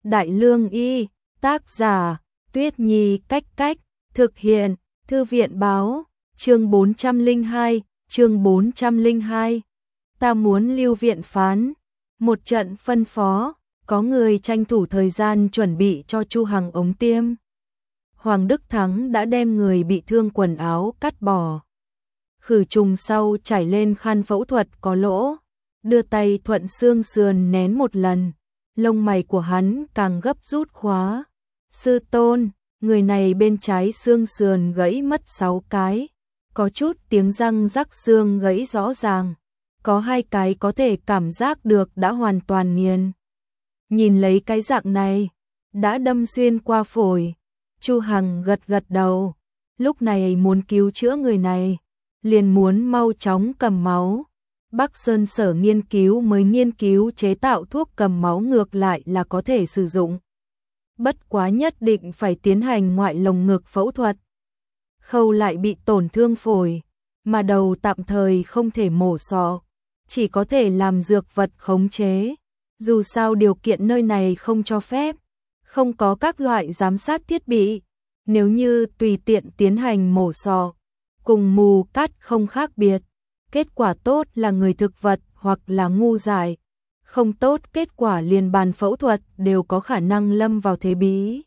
Đại Lương Y, tác giả, Tuyết Nhi Cách Cách, thực hiện, Thư viện báo, chương 402, ta muốn lưu viện phán. Một trận phân phó, có người tranh thủ thời gian chuẩn bị cho Chu Hằng ống tiêm. Hoàng Đức Thắng đã đem người bị thương quần áo cắt bỏ. Khử trùng sau trải lên khăn phẫu thuật có lỗ, đưa tay thuận xương sườn nén một lần, lông mày của hắn càng gấp rút khóa. Sư tôn, người này bên trái xương sườn gãy mất 6 cái, có chút tiếng răng rắc xương gãy rõ ràng, có 2 cái có thể cảm giác được đã hoàn toàn nghiền. Nhìn lấy cái dạng này, đã đâm xuyên qua phổi. Chu Hằng gật gật đầu, lúc này muốn cứu chữa người này, liền muốn mau chóng cầm máu. Bắc Sơn Sở nghiên cứu chế tạo thuốc cầm máu ngược lại là có thể sử dụng. Bất quá nhất định phải tiến hành ngoại lồng ngực phẫu thuật. Khâu lại bị tổn thương phổi, mà đầu tạm thời không thể mổ sọ, chỉ có thể làm dược vật khống chế. Dù sao điều kiện nơi này không cho phép, không có các loại giám sát thiết bị. Nếu như tùy tiện tiến hành mổ sọ, cùng mù cắt không khác biệt. Kết quả tốt là người thực vật hoặc là ngu dại, không tốt kết quả liền bàn phẫu thuật đều có khả năng lâm vào thế bí.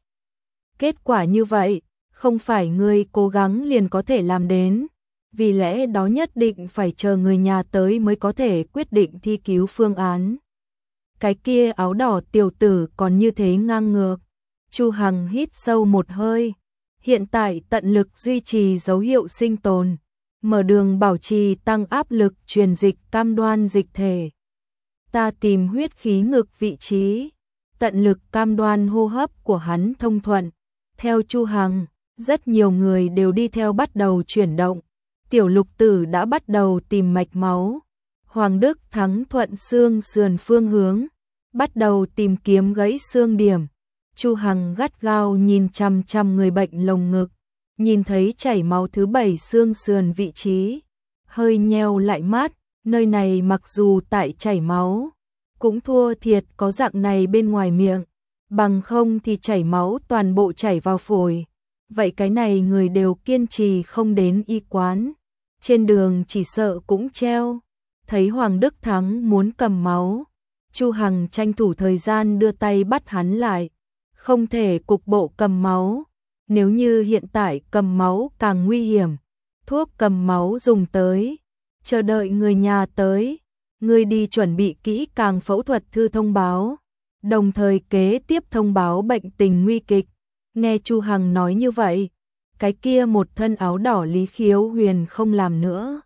Kết quả như vậy, không phải người cố gắng liền có thể làm đến, vì lẽ đó nhất định phải chờ người nhà tới mới có thể quyết định thi cứu phương án. Cái kia áo đỏ tiểu tử còn như thế ngang ngược. Chu Hằng hít sâu một hơi, hiện tại tận lực duy trì dấu hiệu sinh tồn, mở đường bảo trì tăng áp lực truyền dịch cam đoan dịch thể. Ta tìm huyết khí ngực vị trí, tận lực cam đoan hô hấp của hắn thông thuận. Theo Chu Hằng, rất nhiều người đều đi theo bắt đầu chuyển động. Tiểu Lục Tử đã bắt đầu tìm mạch máu. Hoàng Đức Thắng thuận xương sườn phương hướng, bắt đầu tìm kiếm gãy xương điểm. Chu Hằng gắt gao nhìn chằm chằm người bệnh lồng ngực, nhìn thấy chảy máu thứ 7 xương sườn vị trí, hơi nheo lại mắt. Nơi này mặc dù tại chảy máu, cũng thua thiệt có dạng này bên ngoài miệng, bằng không thì chảy máu toàn bộ chảy vào phổi. Vậy cái này người đều kiên trì không đến y quán, trên đường chỉ sợ cũng treo. Thấy Hoàng Đức Thắng muốn cầm máu, Chu Hằng tranh thủ thời gian đưa tay bắt hắn lại. Không thể cục bộ cầm máu, nếu như hiện tại cầm máu càng nguy hiểm. Thuốc cầm máu dùng tới, chờ đợi người nhà tới, người đi chuẩn bị kỹ càng phẫu thuật thư thông báo, đồng thời kế tiếp thông báo bệnh tình nguy kịch. Nghe Chu Hằng nói như vậy, cái kia một thân áo đỏ Lý Khiếu Huyền không làm nữa,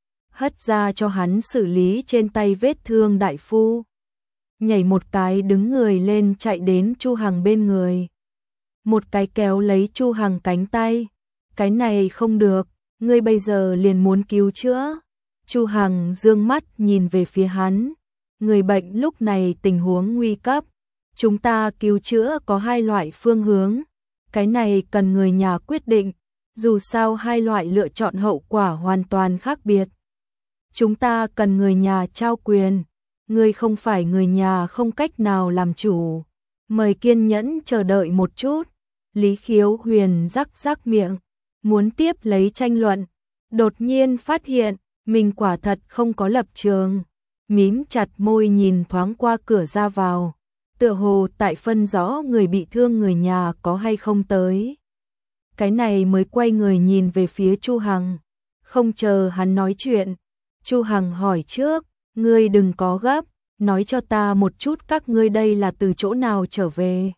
hất ra cho hắn xử lý trên tay vết thương đại phu. Nhảy một cái đứng người lên chạy đến Chu Hằng bên người. Một cái kéo lấy Chu Hằng cánh tay. Cái này không được, ngươi bây giờ liền muốn cứu chữa. Chu Hằng dương mắt nhìn về phía hắn. Người bệnh lúc này tình huống nguy cấp. Chúng ta cứu chữa có 2 loại phương hướng. Cái này cần người nhà quyết định. Dù sao 2 loại lựa chọn hậu quả hoàn toàn khác biệt. Chúng ta cần người nhà trao quyền. Ngươi không phải người nhà không cách nào làm chủ. Mời kiên nhẫn chờ đợi một chút. Lý Khiếu Huyền rắc rắc miệng, muốn tiếp lấy tranh luận. Đột nhiên phát hiện, mình quả thật không có lập trường. Mím chặt môi nhìn thoáng qua cửa ra vào. Tựa hồ tại phân rõ người bị thương người nhà có hay không tới. Cái này mới quay người nhìn về phía Chu Hằng. Không chờ hắn nói chuyện, Chu Hằng hỏi trước. Ngươi đừng có gấp, nói cho ta một chút các ngươi đây là từ chỗ nào trở về.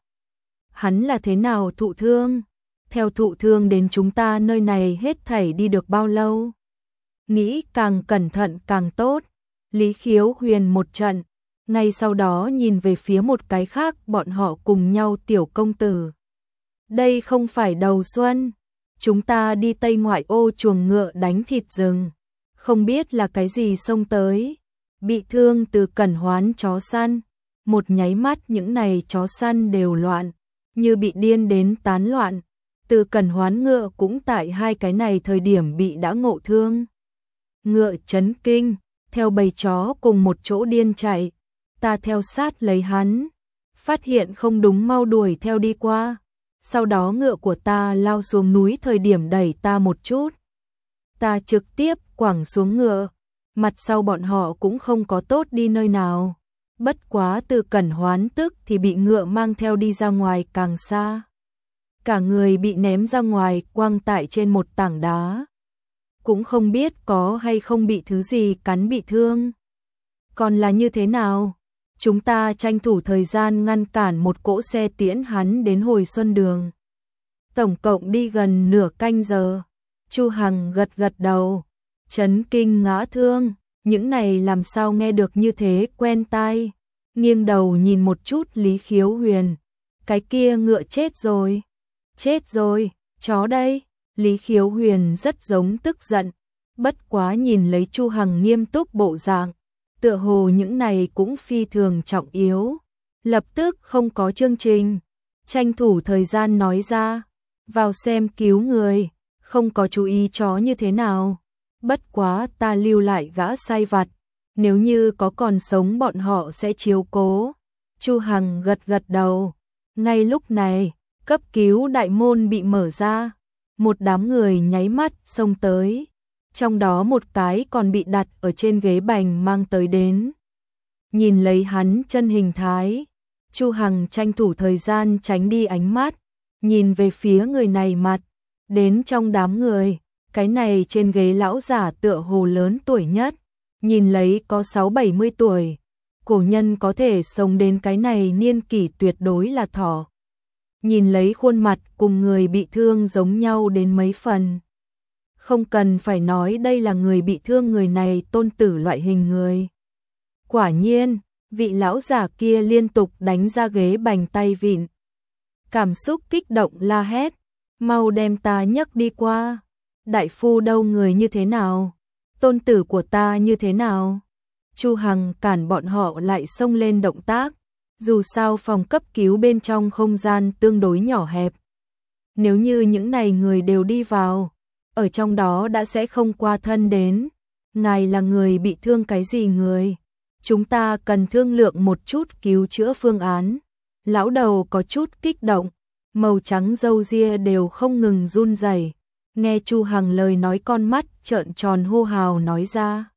Hắn là thế nào thụ thương? Theo thụ thương đến chúng ta nơi này hết thảy đi được bao lâu? Nghĩ càng cẩn thận càng tốt. Lý Khiếu Huyền một trận, ngay sau đó nhìn về phía một cái khác bọn họ cùng nhau tiểu công tử. Đây không phải đầu xuân, chúng ta đi Tây Ngoại ô chuồng ngựa đánh thịt rừng. Không biết là cái gì xông tới. Bị thương từ Cẩn Hoán chó săn, một nháy mắt những này chó săn đều loạn, như bị điên đến tán loạn. Từ Cẩn Hoán ngựa cũng tại 2 cái này thời điểm bị đã ngộ thương. Ngựa chấn kinh, theo bầy chó cùng một chỗ điên chạy, ta theo sát lấy hắn. phát hiện không đúng mau đuổi theo đi qua. Sau đó ngựa của ta lao xuống núi thời điểm đẩy ta một chút. Ta trực tiếp quẳng xuống ngựa, mặt sau bọn họ cũng không có tốt đi nơi nào. Bất quá Từ Cẩn hoán tức thì bị ngựa mang theo đi ra ngoài càng xa. Cả người bị ném ra ngoài quăng tại trên một tảng đá. Cũng không biết có hay không bị thứ gì cắn bị thương. Còn là như thế nào? Chúng ta tranh thủ thời gian ngăn cản một cỗ xe tiễn hắn đến Hồi Xuân Đường. Tổng cộng đi gần nửa canh giờ. Chu Hằng gật gật đầu, chấn kinh ngã thương, những này làm sao nghe được như thế quen tai. Nghiêng đầu nhìn một chút Lý Khiếu Huyền, cái kia ngựa chết rồi, chó đây. Lý Khiếu Huyền rất giống tức giận, bất quá nhìn lấy Chu Hằng nghiêm túc bộ dạng, tựa hồ những này cũng phi thường trọng yếu. Lập tức không có chương trình, tranh thủ thời gian nói ra, vào xem cứu người, không có chú ý chó như thế nào. Bất quá ta lưu lại gã sai vặt, nếu như có còn sống bọn họ sẽ chiếu cố. Chu Hằng gật gật đầu. Ngay lúc này, cấp cứu đại môn bị mở ra, một đám người nháy mắt xông tới, trong đó một cái còn bị đặt ở trên ghế bành mang tới đến. Nhìn lấy hắn chân hình thái, Chu Hằng tranh thủ thời gian tránh đi ánh mắt, nhìn về phía người này mặt, đến trong đám người, cái này trên ghế lão giả tựa hồ lớn tuổi nhất, nhìn lấy có 6-70 tuổi, cổ nhân có thể sống đến cái này niên kỷ tuyệt đối là thỏ. Nhìn lấy khuôn mặt cùng người bị thương giống nhau đến mấy phần. Không cần phải nói đây là người bị thương, người này tôn tử loại hình người. Quả nhiên, vị lão giả kia liên tục đánh ra ghế bành tay vịn. Cảm xúc kích động la hét, mau đem ta nhấc đi qua. Đại phu đâu, người như thế nào? Tôn tử của ta như thế nào? Chu Hằng cản bọn họ lại xông lên động tác. Dù sao phòng cấp cứu bên trong không gian tương đối nhỏ hẹp. Nếu như những này người đều đi vào, ở trong đó đã sẽ không qua thân đến. Ngài là người bị thương cái gì người? Chúng ta cần thương lượng một chút cứu chữa phương án. Lão đầu có chút kích động, màu trắng râu ria đều không ngừng run rẩy. Nghe Chu Hằng lời nói con mắt trợn tròn hô hào nói ra.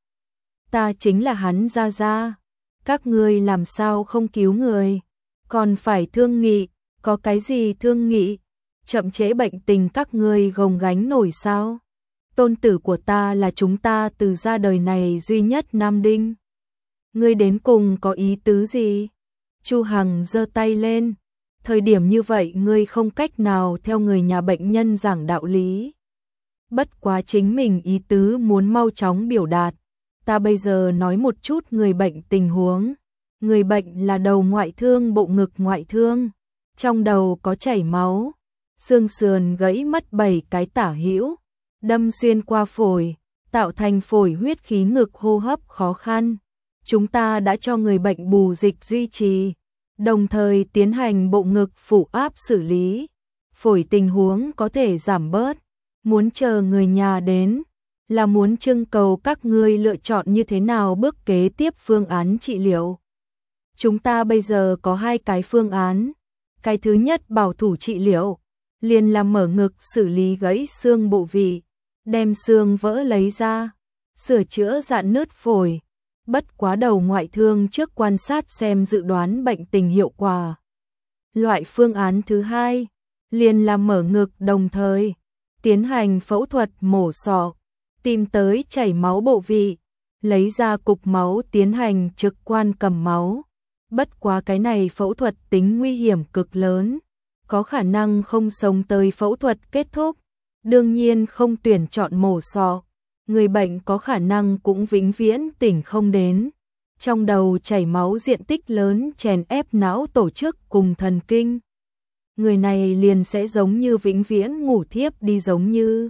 Ta chính là hắn gia gia. Các ngươi làm sao không cứu người? Còn phải thương nghị, có cái gì thương nghị? Chậm trễ bệnh tình các ngươi gồng gánh nổi sao? Tôn tử của ta là chúng ta từ ra đời này duy nhất nam đinh. Ngươi đến cùng có ý tứ gì? Chu Hằng giơ tay lên. Thời điểm như vậy ngươi không cách nào theo người nhà bệnh nhân giảng đạo lý. Bất quá chính mình ý tứ muốn mau chóng biểu đạt. Ta bây giờ nói một chút người bệnh tình huống. Người bệnh là đầu ngoại thương, bộ ngực ngoại thương. Trong đầu có chảy máu. Xương sườn gãy mất 7 cái tả hữu. Đâm xuyên qua phổi, tạo thành phổi huyết khí, ngực hô hấp khó khăn. Chúng ta đã cho người bệnh bù dịch duy trì, đồng thời tiến hành bộ ngực phủ áp xử lý. Phổi tình huống có thể giảm bớt. Muốn chờ người nhà đến, là muốn trưng cầu các ngươi lựa chọn như thế nào bước kế tiếp phương án trị liệu. Chúng ta bây giờ có 2 cái phương án. Cái thứ nhất bảo thủ trị liệu, liền là mở ngực xử lý gãy xương bộ vị, đem xương vỡ lấy ra, sửa chữa rạn nứt phổi. Bất quá đầu ngoại thương trước quan sát xem dự đoán bệnh tình hiệu quả. Loại phương án thứ hai, liền là mở ngực đồng thời tiến hành phẫu thuật mổ sọ, tìm tới chảy máu bộ vị, lấy ra cục máu tiến hành trực quan cầm máu. Bất quá cái này phẫu thuật tính nguy hiểm cực lớn, có khả năng không sống tới phẫu thuật kết thúc. Đương nhiên không tuyển chọn mổ sọ, người bệnh có khả năng cũng vĩnh viễn tỉnh không đến. Trong đầu chảy máu diện tích lớn chèn ép não tổ chức cùng thần kinh. Người này liền sẽ giống như vĩnh viễn ngủ thiếp đi, giống như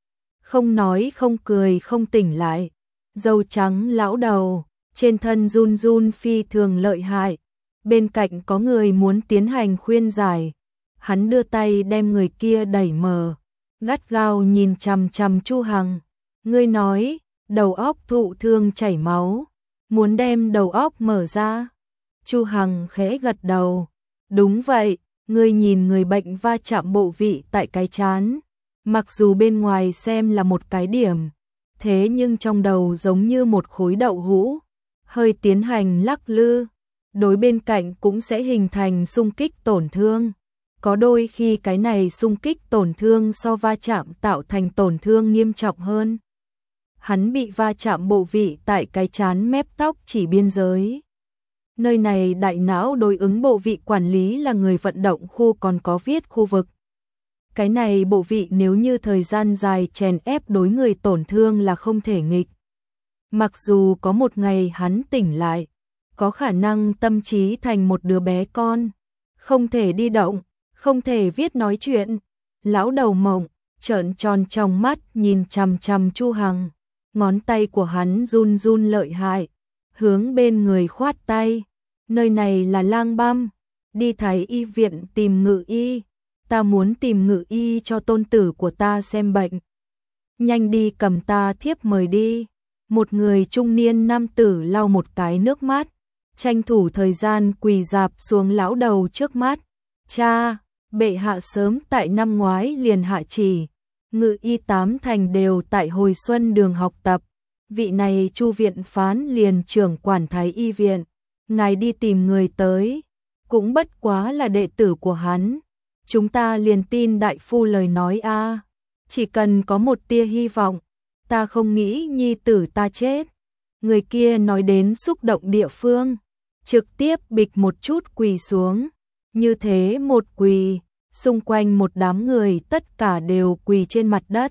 không nói không cười không tỉnh lại. Dâu trắng lão đầu, trên thân run run phi thường lợi hại. Bên cạnh có người muốn tiến hành khuyên giải. Hắn đưa tay đem người kia đẩy mờ, gắt gao nhìn chằm chằm Chu Hằng. Ngươi nói, đầu óc thụ thương chảy máu, muốn đem đầu óc mở ra. Chu Hằng khẽ gật đầu, Đúng vậy, ngươi nhìn người bệnh va chạm bộ vị tại cái trán, mặc dù bên ngoài xem là một cái điểm, thế nhưng trong đầu giống như một khối đậu hũ, hơi tiến hành lắc lư, đối bên cạnh cũng sẽ hình thành xung kích tổn thương. Có đôi khi cái này xung kích tổn thương so va chạm tạo thành tổn thương nghiêm trọng hơn. Hắn bị va chạm bộ vị tại cái trán mép tóc chỉ biên giới. Nơi này đại não đối ứng bộ vị quản lý là người vận động khu còn có viết khu vực. Cái này bộ vị nếu như thời gian dài chèn ép đối người tổn thương là không thể nghịch. Mặc dù có một ngày hắn tỉnh lại, có khả năng tâm trí thành một đứa bé con, không thể đi động, không thể viết nói chuyện. Lão đầu mộng, trợn tròn trong mắt nhìn chằm chằm Chu Hằng, ngón tay của hắn run run lợi hại, hướng bên người khoát tay. Nơi này là Lang Băm, đi Thái y viện tìm ngự y, ta muốn tìm ngự y cho tôn tử của ta xem bệnh. Nhanh đi cầm ta thiếp mời đi. Một người trung niên nam tử lau một cái nước mắt, tranh thủ thời gian quỳ dạp xuống lão đầu trước mắt. Cha, bệ hạ sớm tại năm ngoái liền hạ chỉ, ngự y 8 thành đều tại Hồi Xuân Đường học tập. Vị này Chu viện phán liền trưởng quản Thái y viện, ngài đi tìm người tới, cũng bất quá là đệ tử của hắn. Chúng ta liền tin đại phu lời nói a, chỉ cần có một tia hy vọng, ta không nghĩ nhi tử ta chết. Người kia nói đến xúc động địa phương, trực tiếp bịch một chút quỳ xuống. Như thế một quỳ, xung quanh một đám người tất cả đều quỳ trên mặt đất.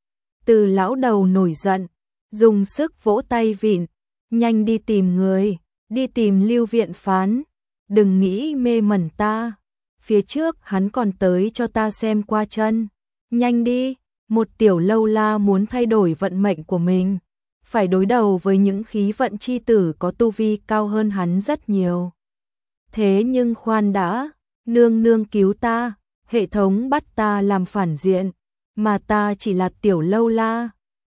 Từ lão đầu nổi giận, dùng sức vỗ tay vịn, nhanh đi tìm người, đi tìm Lưu viện phán, đừng nghĩ mê mẩn ta. Phía trước hắn còn tới cho ta xem qua chân, nhanh đi. Một tiểu lâu la muốn thay đổi vận mệnh của mình, phải đối đầu với những khí vận chi tử có tu vi cao hơn hắn rất nhiều. Thế nhưng khoan đã, nương nương cứu ta, hệ thống bắt ta làm phản diện, mà ta chỉ là tiểu lâu la,